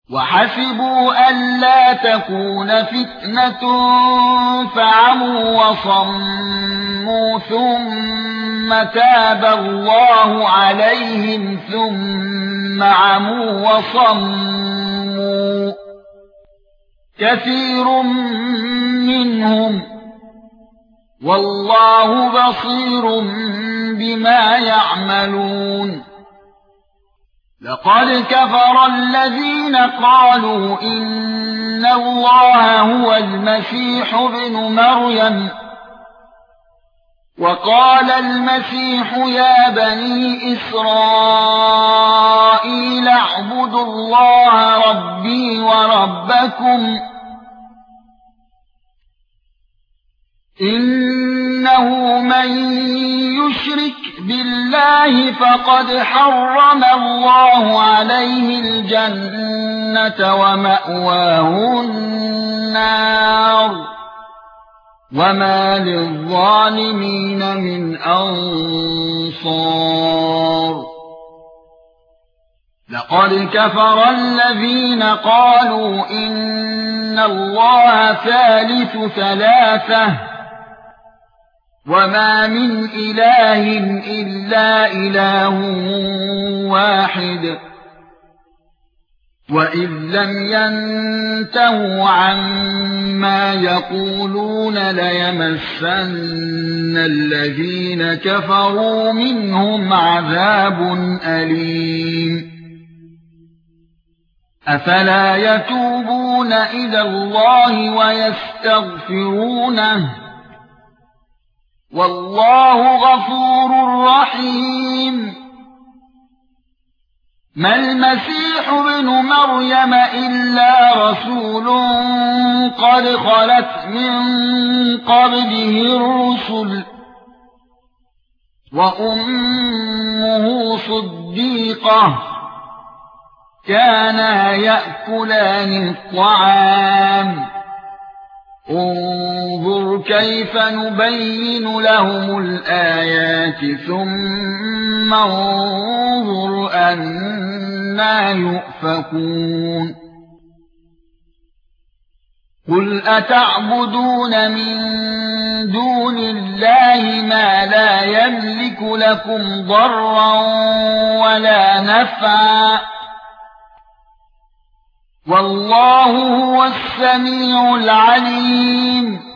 وحسبوا ألا تكون فتنة فعموا وصموا ثم تاب الله عليهم ثم عموا وصموا كثير منهم والله بصير بما يعملون. لقد كفر الذين قالوا إن الله هو المسيح ابن مريم وقال المسيح يا بني إسرائيل اعبدوا الله ربي وربكم إنه من يشرك بالله فقد حرم الله عليه الجنة ومأواه النار وما للظالمين من أنصار. لقد كفر الذين قالوا إن الله ثالث ثلاثة وما من إله إلا إله واحد وإذ لم ينتهوا عما يقولون ليمسن الذين كفروا منهم عذاب أليم. أفلا يتوبون إلى الله ويستغفرونه والله غفور رحيم. ما المسيح ابن مريم إلا رسول قد خلت من قبله الرسل وأمه صديقة كانا يأكلان الطعام انظر كيف نبين لهم الآيات ثم انظر أنى يؤفكون. قل أتعبدون من دون الله ما لا يملك لكم ضرا ولا نفعا والله هو السميع العليم.